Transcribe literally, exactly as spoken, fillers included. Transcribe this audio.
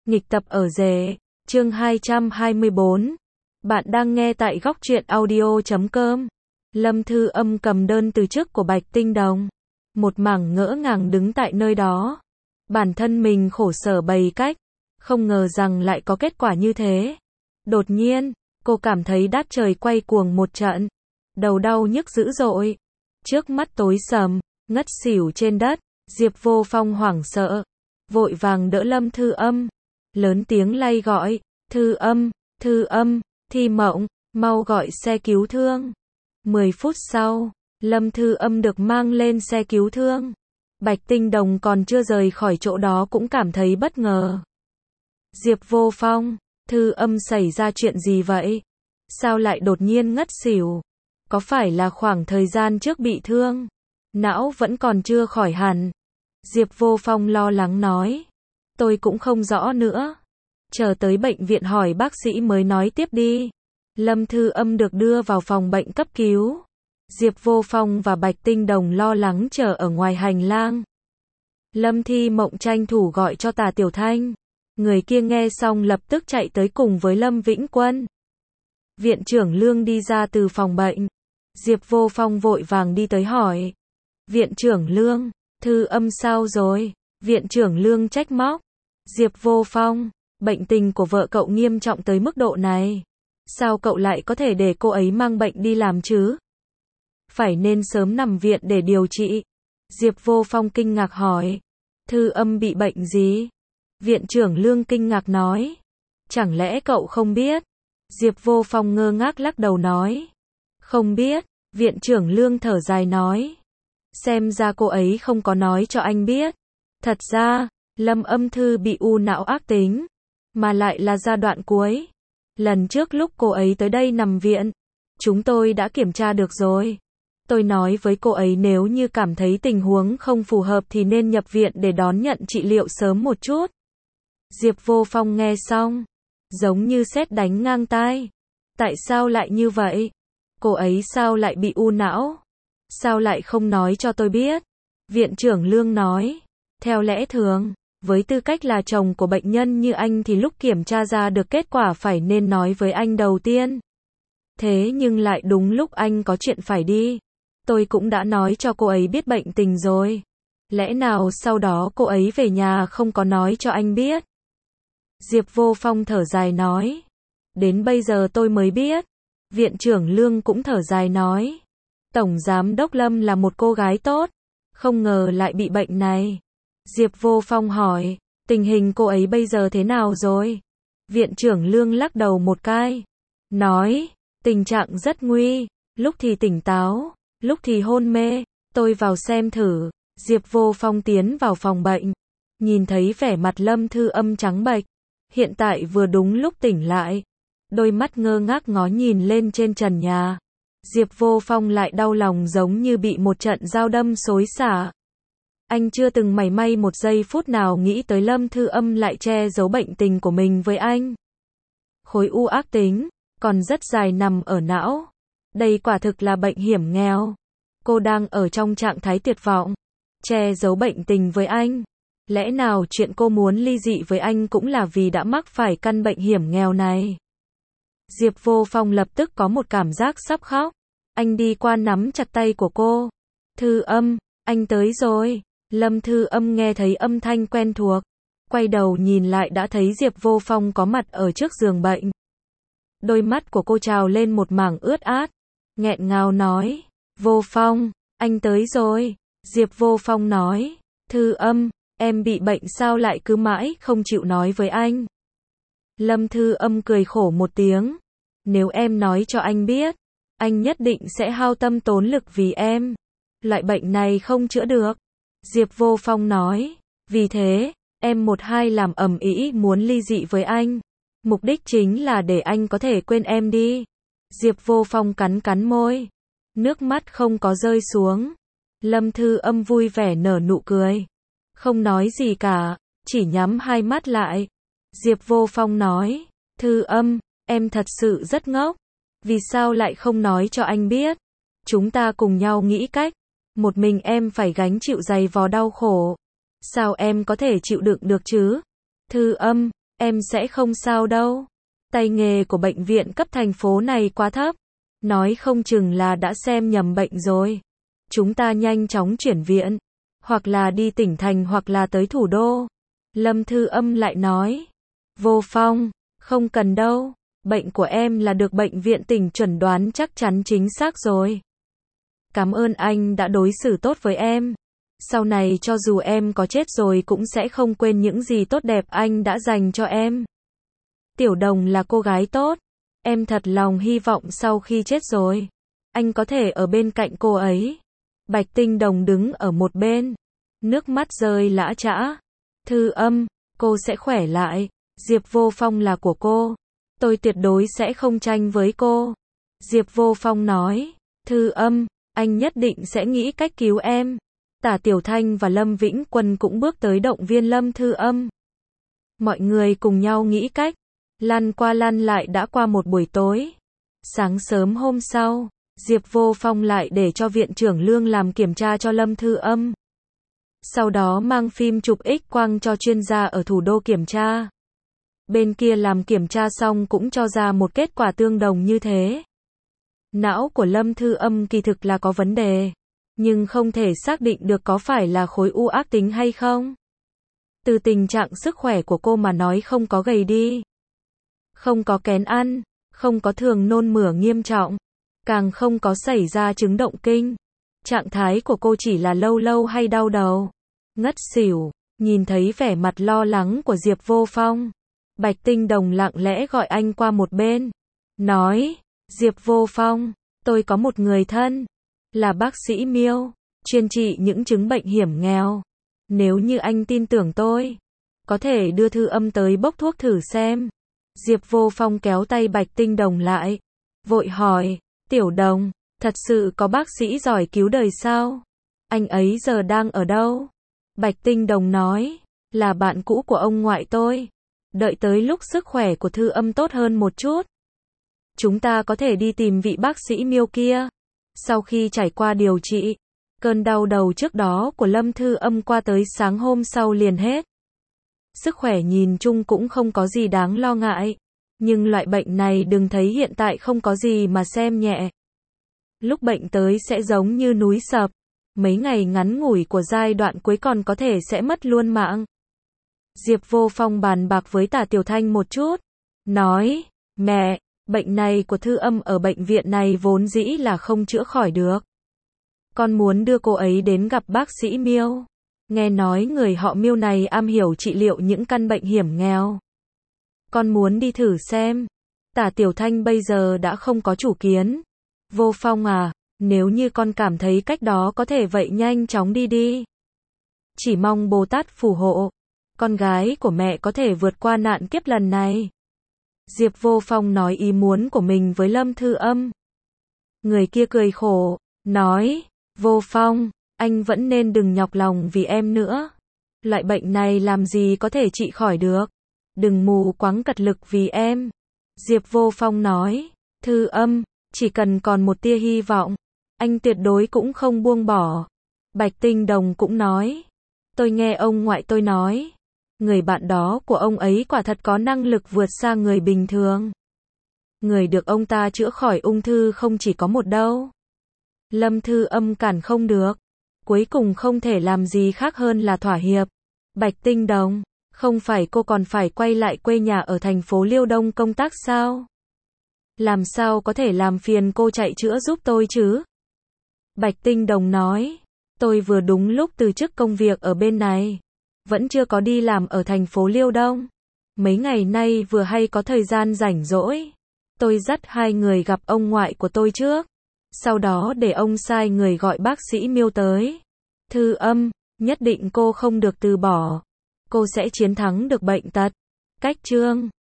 Nghịch tập ở rể, chương hai trăm hai mươi bốn. Bạn đang nghe tại góc truyện audio chấm com. Lâm Thư Âm cầm đơn từ chức của Bạch Tinh Đồng. Một mảng ngỡ ngàng đứng tại nơi đó. Bản thân mình khổ sở bày cách, không ngờ rằng lại có kết quả như thế. Đột nhiên, cô cảm thấy đát trời quay cuồng một trận. Đầu đau nhức dữ dội. Trước mắt tối sầm, ngất xỉu trên đất. Diệp Vô Phong hoảng sợ, vội vàng đỡ Lâm Thư Âm, lớn tiếng lay gọi, Thư Âm, Thư Âm, Thi Mộng, mau gọi xe cứu thương. Mười phút sau, Lâm Thư Âm được mang lên xe cứu thương. Bạch Tinh Đồng còn chưa rời khỏi chỗ đó cũng cảm thấy bất ngờ. Diệp Vô Phong, Thư Âm xảy ra chuyện gì vậy? Sao lại đột nhiên ngất xỉu? Có phải là khoảng thời gian trước bị thương? Não vẫn còn chưa khỏi hẳn. Diệp Vô Phong lo lắng nói. Tôi cũng không rõ nữa. Chờ tới bệnh viện hỏi bác sĩ mới nói tiếp đi. Lâm Thư Âm được đưa vào phòng bệnh cấp cứu. Diệp Vô Phong và Bạch Tinh Đồng lo lắng chờ ở ngoài hành lang. Lâm Thi Mộng tranh thủ gọi cho Tà Tiểu Thanh. Người kia nghe xong lập tức chạy tới cùng với Lâm Vĩnh Quân. Viện trưởng Lương đi ra từ phòng bệnh. Diệp Vô Phong vội vàng đi tới hỏi. Viện trưởng Lương, Thư Âm sao rồi? Viện trưởng Lương trách móc. Diệp Vô Phong, bệnh tình của vợ cậu nghiêm trọng tới mức độ này. Sao cậu lại có thể để cô ấy mang bệnh đi làm chứ? Phải nên sớm nằm viện để điều trị. Diệp Vô Phong kinh ngạc hỏi. Thư Âm bị bệnh gì? Viện trưởng Lương kinh ngạc nói. Chẳng lẽ cậu không biết? Diệp Vô Phong ngơ ngác lắc đầu nói. Không biết. Viện trưởng Lương thở dài nói. Xem ra cô ấy không có nói cho anh biết. Thật ra, Lâm Âm Thư bị u não ác tính, mà lại là giai đoạn cuối. Lần trước lúc cô ấy tới đây nằm viện, chúng tôi đã kiểm tra được rồi. Tôi nói với cô ấy nếu như cảm thấy tình huống không phù hợp thì nên nhập viện để đón nhận trị liệu sớm một chút. Diệp Vô Phong nghe xong, giống như sét đánh ngang tai. Tại sao lại như vậy? Cô ấy sao lại bị u não? Sao lại không nói cho tôi biết? Viện trưởng Lương nói. Theo lẽ thường, với tư cách là chồng của bệnh nhân như anh thì lúc kiểm tra ra được kết quả phải nên nói với anh đầu tiên. Thế nhưng lại đúng lúc anh có chuyện phải đi. Tôi cũng đã nói cho cô ấy biết bệnh tình rồi. Lẽ nào sau đó cô ấy về nhà không có nói cho anh biết? Diệp Vô Phong thở dài nói. Đến bây giờ tôi mới biết. Viện trưởng Lương cũng thở dài nói. Tổng giám đốc Lâm là một cô gái tốt. Không ngờ lại bị bệnh này. Diệp Vô Phong hỏi. Tình hình cô ấy bây giờ thế nào rồi? Viện trưởng Lương lắc đầu một cái. Nói. Tình trạng rất nguy. Lúc thì tỉnh táo. Lúc thì hôn mê. Tôi vào xem thử. Diệp Vô Phong tiến vào phòng bệnh. Nhìn thấy vẻ mặt Lâm Thư Âm trắng bệch. Hiện tại vừa đúng lúc tỉnh lại. Đôi mắt ngơ ngác ngó nhìn lên trên trần nhà. Diệp Vô Phong lại đau lòng giống như bị một trận dao đâm xối xả. Anh chưa từng mảy may một giây phút nào nghĩ tới Lâm Thư Âm lại che giấu bệnh tình của mình với anh. Khối u ác tính, còn rất dài nằm ở não. Đây quả thực là bệnh hiểm nghèo. Cô đang ở trong trạng thái tuyệt vọng. Che giấu bệnh tình với anh. Lẽ nào chuyện cô muốn ly dị với anh cũng là vì đã mắc phải căn bệnh hiểm nghèo này? Diệp Vô Phong lập tức có một cảm giác sắp khóc. Anh đi qua nắm chặt tay của cô. Thư Âm, anh tới rồi. Lâm Thư Âm nghe thấy âm thanh quen thuộc. Quay đầu nhìn lại đã thấy Diệp Vô Phong có mặt ở trước giường bệnh. Đôi mắt của cô trào lên một mảng ướt át. Nghẹn ngào nói. Vô Phong, anh tới rồi. Diệp Vô Phong nói. Thư Âm, em bị bệnh sao lại cứ mãi không chịu nói với anh? Lâm Thư Âm cười khổ một tiếng. Nếu em nói cho anh biết, anh nhất định sẽ hao tâm tốn lực vì em. Loại bệnh này không chữa được. Diệp Vô Phong nói. Vì thế, em một hai làm ầm ĩ muốn ly dị với anh. Mục đích chính là để anh có thể quên em đi. Diệp Vô Phong cắn cắn môi. Nước mắt không có rơi xuống. Lâm Thư Âm vui vẻ nở nụ cười. Không nói gì cả, chỉ nhắm hai mắt lại. Diệp Vô Phong nói. Thư Âm, em thật sự rất ngốc. Vì sao lại không nói cho anh biết? Chúng ta cùng nhau nghĩ cách. Một mình em phải gánh chịu dày vò đau khổ. Sao em có thể chịu đựng được chứ? Thư Âm, em sẽ không sao đâu. Tay nghề của bệnh viện cấp thành phố này quá thấp. Nói không chừng là đã xem nhầm bệnh rồi. Chúng ta nhanh chóng chuyển viện. Hoặc là đi tỉnh thành hoặc là tới thủ đô. Lâm Thư Âm lại nói. Vô Phong, không cần đâu. Bệnh của em là được bệnh viện tỉnh chuẩn đoán chắc chắn chính xác rồi. Cảm ơn anh đã đối xử tốt với em. Sau này cho dù em có chết rồi cũng sẽ không quên những gì tốt đẹp anh đã dành cho em. Tiểu Đồng là cô gái tốt. Em thật lòng hy vọng sau khi chết rồi, anh có thể ở bên cạnh cô ấy. Bạch Tinh Đồng đứng ở một bên. Nước mắt rơi lã chã. Thư Âm, cô sẽ khỏe lại. Diệp Vô Phong là của cô. Tôi tuyệt đối sẽ không tranh với cô. Diệp Vô Phong nói. Thư Âm, anh nhất định sẽ nghĩ cách cứu em. Tả Tiểu Thanh và Lâm Vĩnh Quân cũng bước tới động viên Lâm Thư Âm. Mọi người cùng nhau nghĩ cách. Lăn qua lăn lại đã qua một buổi tối. Sáng sớm hôm sau, Diệp Vô Phong lại để cho viện trưởng Lương làm kiểm tra cho Lâm Thư Âm. Sau đó mang phim chụp X-quang cho chuyên gia ở thủ đô kiểm tra. Bên kia làm kiểm tra xong cũng cho ra một kết quả tương đồng như thế. Não của Lâm Thư Âm kỳ thực là có vấn đề, nhưng không thể xác định được có phải là khối u ác tính hay không. Từ tình trạng sức khỏe của cô mà nói không có gầy đi, không có kén ăn, không có thường nôn mửa nghiêm trọng, càng không có xảy ra chứng động kinh. Trạng thái của cô chỉ là lâu lâu hay đau đầu, ngất xỉu. Nhìn thấy vẻ mặt lo lắng của Diệp Vô Phong, Bạch Tinh Đồng lặng lẽ gọi anh qua một bên, nói, Diệp Vô Phong, tôi có một người thân, là bác sĩ Miêu, chuyên trị những chứng bệnh hiểm nghèo. Nếu như anh tin tưởng tôi, có thể đưa Thư Âm tới bốc thuốc thử xem. Diệp Vô Phong kéo tay Bạch Tinh Đồng lại, vội hỏi, Tiểu Đồng, thật sự có bác sĩ giỏi cứu đời sao? Anh ấy giờ đang ở đâu? Bạch Tinh Đồng nói, là bạn cũ của ông ngoại tôi. Đợi tới lúc sức khỏe của Thư Âm tốt hơn một chút, chúng ta có thể đi tìm vị bác sĩ Miêu kia. Sau khi trải qua điều trị, cơn đau đầu trước đó của Lâm Thư Âm qua tới sáng hôm sau liền hết. Sức khỏe nhìn chung cũng không có gì đáng lo ngại, nhưng loại bệnh này đừng thấy hiện tại không có gì mà xem nhẹ. Lúc bệnh tới sẽ giống như núi sập, mấy ngày ngắn ngủi của giai đoạn cuối còn có thể sẽ mất luôn mạng. Diệp Vô Phong bàn bạc với Tả Tiểu Thanh một chút, nói, mẹ, bệnh này của Thư Âm ở bệnh viện này vốn dĩ là không chữa khỏi được. Con muốn đưa cô ấy đến gặp bác sĩ Miêu. Nghe nói người họ Miêu này am hiểu trị liệu những căn bệnh hiểm nghèo. Con muốn đi thử xem. Tả Tiểu Thanh bây giờ đã không có chủ kiến. Vô Phong à, nếu như con cảm thấy cách đó có thể vậy nhanh chóng đi đi. Chỉ mong Bồ Tát phù hộ, con gái của mẹ có thể vượt qua nạn kiếp lần này. Diệp Vô Phong nói ý muốn của mình với Lâm Thư Âm. Người kia cười khổ, nói, Vô Phong, anh vẫn nên đừng nhọc lòng vì em nữa. Loại bệnh này làm gì có thể trị khỏi được. Đừng mù quáng cật lực vì em. Diệp Vô Phong nói, Thư Âm, chỉ cần còn một tia hy vọng, anh tuyệt đối cũng không buông bỏ. Bạch Tinh Đồng cũng nói, tôi nghe ông ngoại tôi nói, người bạn đó của ông ấy quả thật có năng lực vượt xa người bình thường. Người được ông ta chữa khỏi ung thư không chỉ có một đâu. Lâm Thư Âm cản không được, cuối cùng không thể làm gì khác hơn là thỏa hiệp. Bạch Tinh Đồng, không phải cô còn phải quay lại quê nhà ở thành phố Liêu Đông công tác sao? Làm sao có thể làm phiền cô chạy chữa giúp tôi chứ? Bạch Tinh Đồng nói, tôi vừa đúng lúc từ chức công việc ở bên này, vẫn chưa có đi làm ở thành phố Liêu Đông. Mấy ngày nay vừa hay có thời gian rảnh rỗi, tôi dắt hai người gặp ông ngoại của tôi trước. Sau đó để ông sai người gọi bác sĩ Miêu tới. Thư Âm, nhất định cô không được từ bỏ. Cô sẽ chiến thắng được bệnh tật. Cách chương